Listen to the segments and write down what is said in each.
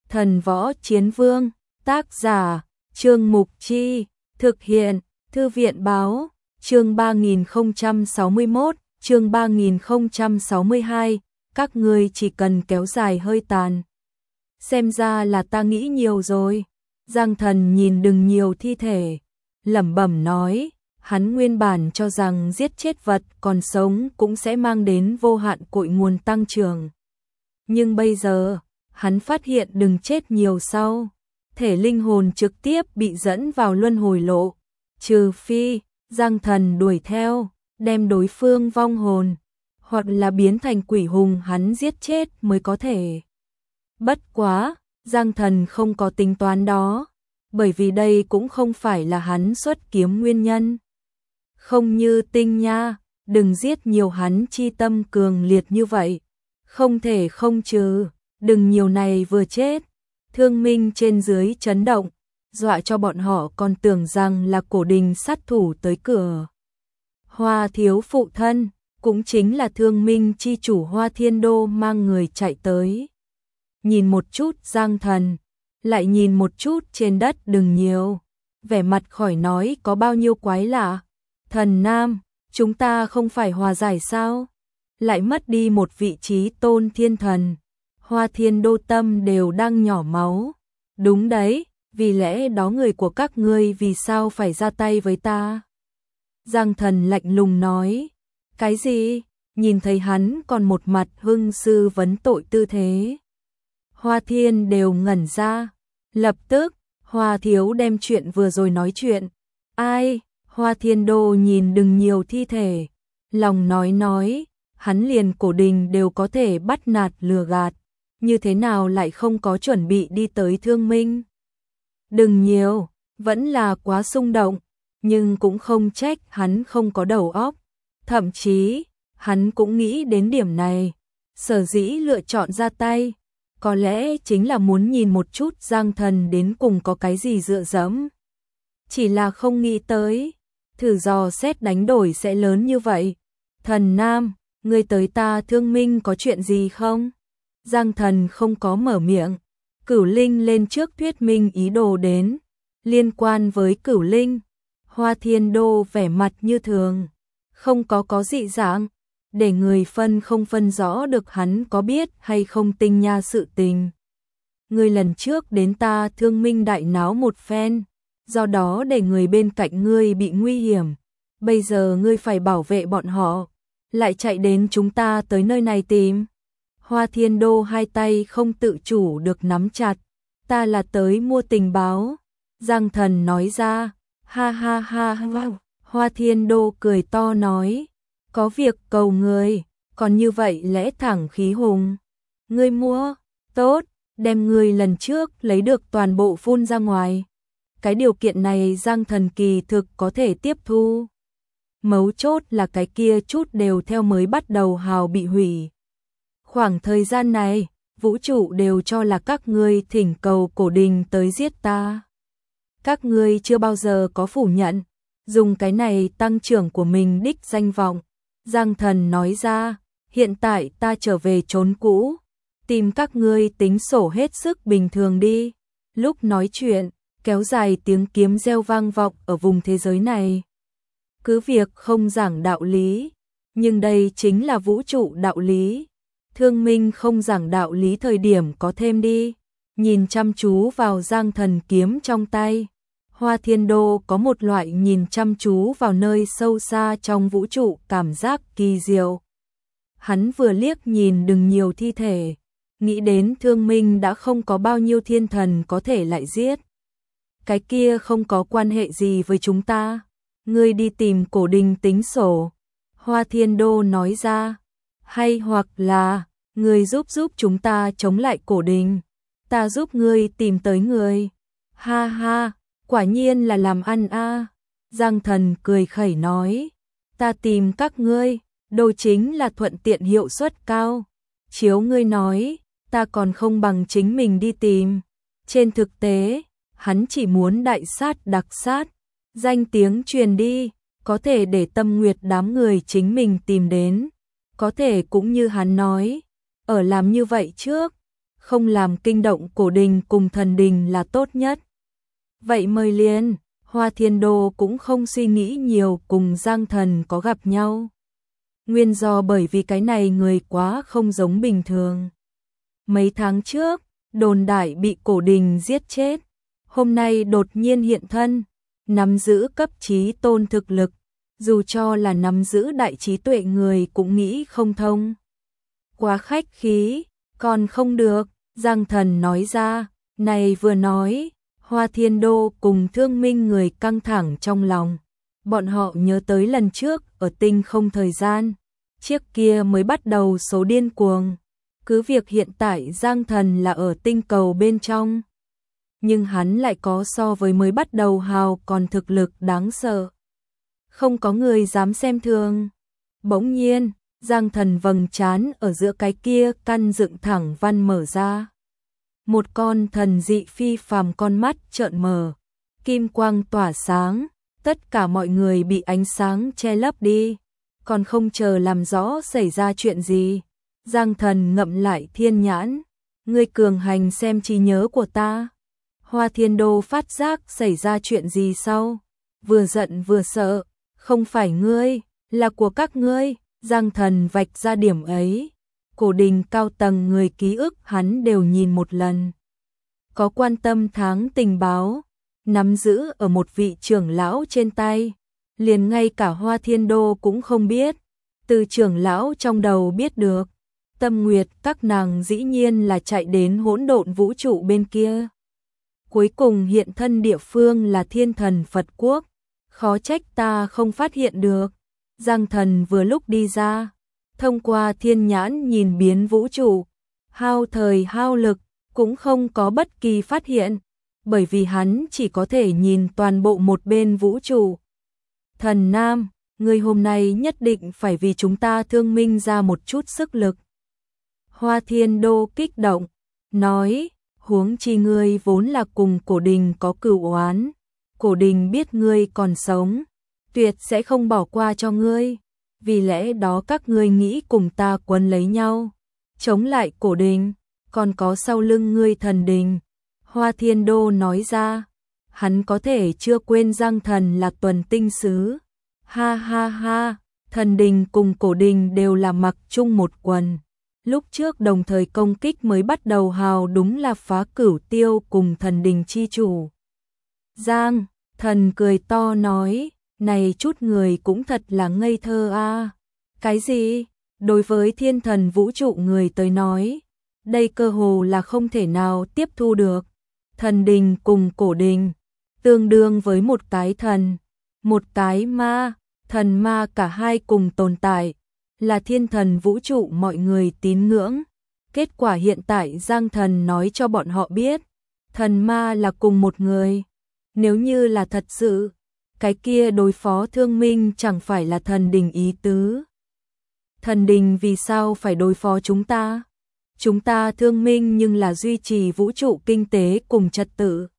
Thần Võ Chiến Vương, tác giả, Trương Mục Chi, thực hiện, Thư viện Báo, chương 3061, chương 3062, các ngươi chỉ cần kéo dài hơi tàn. Xem ra là ta nghĩ nhiều rồi. Giang Thần nhìn đừng nhiều thi thể, lẩm bẩm nói, hắn nguyên bản cho rằng giết chết vật còn sống cũng sẽ mang đến vô hạn cội nguồn tăng trưởng. Nhưng bây giờ, hắn phát hiện đừng chết nhiều sau, thể linh hồn trực tiếp bị dẫn vào luân hồi lộ, trừ phi Giang Thần đuổi theo, đem đối phương vong hồn, hoặc là biến thành quỷ hùng hắn giết chết mới có thể. Bất quá, Giang Thần không có tính toán đó, bởi vì đây cũng không phải là hắn xuất kiếm nguyên nhân. Không như Tinh Nha, đừng giết nhiều hắn chi tâm cường liệt như vậy, không thể không trừ, đừng nhiều này vừa chết. Thương Minh trên dưới chấn động, dọa cho bọn họ còn tưởng rằng là Cổ Đình sát thủ tới cửa. Hoa thiếu phụ thân, cũng chính là Thương Minh chi chủ Hoa Thiên Đô mang người chạy tới. Nhìn một chút Giang Thần, lại nhìn một chút trên đất đừng nhiều, vẻ mặt khỏi nói có bao nhiêu quái lạ. Thần Nam, chúng ta không phải hòa giải sao? Lại mất đi một vị trí tôn thiên thần. Hoa Thiên Đô tâm đều đang nhỏ máu. Đúng đấy, vì lẽ đó người của các ngươi vì sao phải ra tay với ta? Giang Thần lạnh lùng nói. Cái gì? Nhìn thấy hắn còn một mặt hưng sư vấn tội tư thế. Hoa Thiên đều ngẩn ra. Lập tức, Hoa Thiếu đem chuyện vừa rồi nói chuyện. Ai? Hoa Thiên Đô nhìn đừng nhiều thi thể. Lòng nói, hắn liền Cổ Đình đều có thể bắt nạt lừa gạt. Như thế nào lại không có chuẩn bị đi tới Thương Minh? Đừng nhiều, vẫn là quá xung động, nhưng cũng không trách hắn không có đầu óc. Thậm chí, hắn cũng nghĩ đến điểm này, sở dĩ lựa chọn ra tay, có lẽ chính là muốn nhìn một chút Giang Thần đến cùng có cái gì dựa dẫm. Chỉ là không nghĩ tới, thử dò xét đánh đổi sẽ lớn như vậy. Thần Nam, ngươi tới ta Thương Minh có chuyện gì không? Giang Thần không có mở miệng, Cửu Linh lên trước thuyết minh ý đồ đến. Liên quan với Cửu Linh, Hoa Thiên Đô vẻ mặt như thường, không có dị dạng, để người không phân rõ được hắn có biết hay không Tinh Nha sự tình. Ngươi lần trước đến ta Thương Minh đại náo một phen, do đó để người bên cạnh ngươi bị nguy hiểm, bây giờ ngươi phải bảo vệ bọn họ, lại chạy đến chúng ta tới nơi này tìm. Hoa Thiên Đô hai tay không tự chủ được nắm chặt, ta là tới mua tình báo. Giang Thần nói ra, ha ha ha ha. Hoa Thiên Đô cười to nói, có việc cầu người, còn như vậy lẽ thẳng khí hùng. Ngươi mua, tốt, đem ngươi lần trước lấy được toàn bộ phun ra ngoài. Cái điều kiện này Giang Thần kỳ thực có thể tiếp thu. Mấu chốt là cái kia chút đều theo mới bắt đầu hào bị hủy. Khoảng thời gian này, vũ trụ đều cho là các ngươi thỉnh cầu Cổ Đình tới giết ta. Các ngươi chưa bao giờ có phủ nhận, dùng cái này tăng trưởng của mình đích danh vọng. Giang Thần nói ra, hiện tại ta trở về chốn cũ, tìm các ngươi tính sổ hết sức bình thường đi. Lúc nói chuyện, kéo dài tiếng kiếm reo vang vọng ở vùng thế giới này. Cứ việc không giảng đạo lý, nhưng đây chính là vũ trụ đạo lý. Thương Minh không giảng đạo lý thời điểm có thêm đi. Nhìn chăm chú vào Giang Thần kiếm trong tay, Hoa Thiên Đô có một loại nhìn chăm chú vào nơi sâu xa trong vũ trụ cảm giác kỳ diệu. Hắn vừa liếc nhìn đừng nhiều thi thể, nghĩ đến Thương Minh đã không có bao nhiêu thiên thần có thể lại giết. Cái kia không có quan hệ gì với chúng ta, ngươi đi tìm Cổ Đình tính sổ. Hoa Thiên Đô nói ra, hay hoặc là ngươi giúp chúng ta chống lại Cổ Đình, ta giúp ngươi tìm tới người. Ha ha, quả nhiên là làm ăn a. Giang Thần cười khẩy nói, ta tìm các ngươi, đồ chính là thuận tiện hiệu suất cao. Chiếu ngươi nói, ta còn không bằng chính mình đi tìm. Trên thực tế, hắn chỉ muốn đại sát đặc sát, danh tiếng truyền đi, có thể để Tâm Nguyệt đám người chính mình tìm đến. Có thể cũng như hắn nói, ở làm như vậy trước, không làm kinh động cổ đình cùng thần đình là tốt nhất. Vậy mời liền, Hoa Thiên Đô cũng không suy nghĩ nhiều cùng Giang Thần có gặp nhau. Nguyên do bởi vì cái này người quá không giống bình thường. Mấy tháng trước, đồn đại bị cổ đình giết chết, hôm nay đột nhiên hiện thân, nắm giữ cấp trí tôn thực lực, dù cho là nắm giữ đại trí tuệ người cũng nghĩ không thông. Quá khách khí, còn không được, Giang Thần nói ra, này vừa nói, Hoa Thiên Đô cùng Thương Minh người căng thẳng trong lòng. Bọn họ nhớ tới lần trước ở tinh không thời gian, chiếc kia mới bắt đầu số điên cuồng. Cứ việc hiện tại Giang Thần là ở tinh cầu bên trong, nhưng hắn lại có so với mới bắt đầu hào còn thực lực đáng sợ. Không có người dám xem thường. Bỗng nhiên, Giang Thần vầng trán ở giữa cái kia căn dựng thẳng văn mở ra. Một con thần dị phi phàm con mắt trợn mở, kim quang tỏa sáng, tất cả mọi người bị ánh sáng che lấp đi, còn không chờ làm rõ xảy ra chuyện gì. Giang Thần ngậm lại thiên nhãn, ngươi cường hành xem trí nhớ của ta. Hoa Thiên Đô phát giác xảy ra chuyện gì sau, vừa giận vừa sợ, không phải ngươi, là của các ngươi. Giang Thần vạch ra điểm ấy, cổ đình cao tầng người ký ức hắn đều nhìn một lần. Có quan tâm tháng tình báo, nắm giữ ở một vị trưởng lão trên tay, liền ngay cả Hoa Thiên Đô cũng không biết, từ trưởng lão trong đầu biết được. Tâm Nguyệt các nàng dĩ nhiên là chạy đến hỗn độn vũ trụ bên kia. Cuối cùng hiện thân địa phương là Thiên Thần Phật Quốc, khó trách ta không phát hiện được. Giang Thần vừa lúc đi ra, thông qua thiên nhãn nhìn biến vũ trụ, hao thời hao lực, cũng không có bất kỳ phát hiện, bởi vì hắn chỉ có thể nhìn toàn bộ một bên vũ trụ. Thần Nam, ngươi hôm nay nhất định phải vì chúng ta Thương Minh ra một chút sức lực. Hoa Thiên Đô kích động, nói, huống chi ngươi vốn là cùng cổ đình có cửu oán, cổ đình biết ngươi còn sống, tuyệt sẽ không bỏ qua cho ngươi, vì lẽ đó các ngươi nghĩ cùng ta quấn lấy nhau, chống lại cổ đình, còn có sau lưng ngươi thần đình. Hoa Thiên Đô nói ra, hắn có thể chưa quên Giang Thần là tuần tinh sứ. Ha ha ha, thần đình cùng cổ đình đều là mặc chung một quần. Lúc trước đồng thời công kích mới bắt đầu hào đúng là Phá Cửu Tiêu cùng thần đình chi chủ. Giang Thần cười to nói, này chút người cũng thật là ngây thơ a. Cái gì? Đối với thiên thần vũ trụ người tới nói, đây cơ hồ là không thể nào tiếp thu được. Thần đình cùng cổ đình, tương đương với một cái thần, một cái ma, thần ma cả hai cùng tồn tại, là thiên thần vũ trụ mọi người tín ngưỡng. Kết quả hiện tại Giang Thần nói cho bọn họ biết, thần ma là cùng một người. Nếu như là thật sự, cái kia đối phó Thương Minh chẳng phải là thần đình ý tứ. Thần đình vì sao phải đối phó chúng ta? Chúng ta Thương Minh nhưng là duy trì vũ trụ kinh tế cùng trật tự.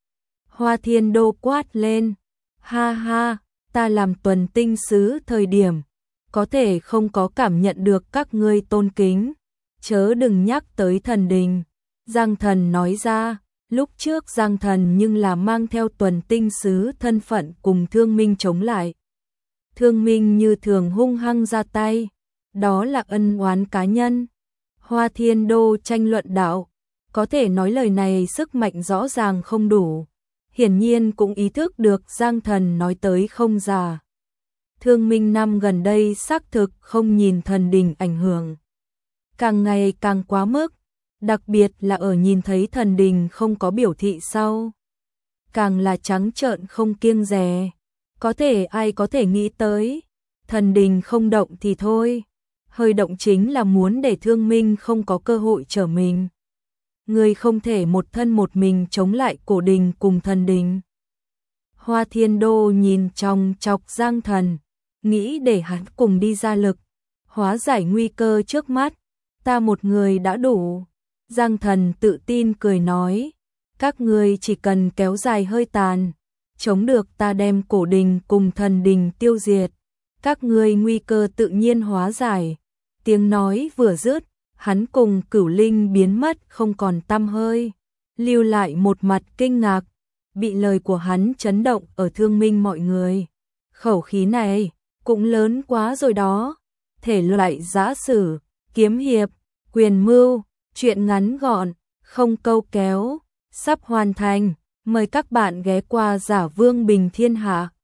Hoa Thiên Đô quát lên, ha ha, ta làm tuần tinh sứ thời điểm, có thể không có cảm nhận được các ngươi tôn kính, chớ đừng nhắc tới thần đình. Giang Thần nói ra, lúc trước Giang Thần nhưng là mang theo tuần tinh sứ thân phận cùng Thương Minh chống lại. Thương Minh như thường hung hăng ra tay, đó là ân oán cá nhân. Hoa Thiên Đô tranh luận đạo, có thể nói lời này sức mạnh rõ ràng không đủ, hiển nhiên cũng ý thức được Giang Thần nói tới không giả. Thương Minh năm gần đây xác thực không nhìn thần đình ảnh hưởng, càng ngày càng quá mức, đặc biệt là ở nhìn thấy thần đình không có biểu thị sau, càng là trắng trợn không kiêng dè. Có thể ai có thể nghĩ tới, thần đình không động thì thôi, hơi động chính là muốn để Thương Minh không có cơ hội trở mình. Người không thể một thân một mình chống lại cổ đình cùng thần đình. Hoa Thiên Đô nhìn trong chọc Giang Thần, nghĩ để hắn cùng đi ra lực, hóa giải nguy cơ trước mắt, ta một người đã đủ. Giang Thần tự tin cười nói, các ngươi chỉ cần kéo dài hơi tàn, chống được ta đem cổ đình cùng thần đình tiêu diệt, các ngươi nguy cơ tự nhiên hóa giải. Tiếng nói vừa dứt, hắn cùng Cửu Linh biến mất không còn tăm hơi, lưu lại một mặt kinh ngạc, bị lời của hắn chấn động ở Thương Minh mọi người. Khẩu khí này cũng lớn quá rồi đó, thể loại giã sử, kiếm hiệp, quyền mưu, truyện ngắn gọn, không câu kéo, sắp hoàn thành, mời các bạn ghé qua Giả Vương Bình Thiên Hạ.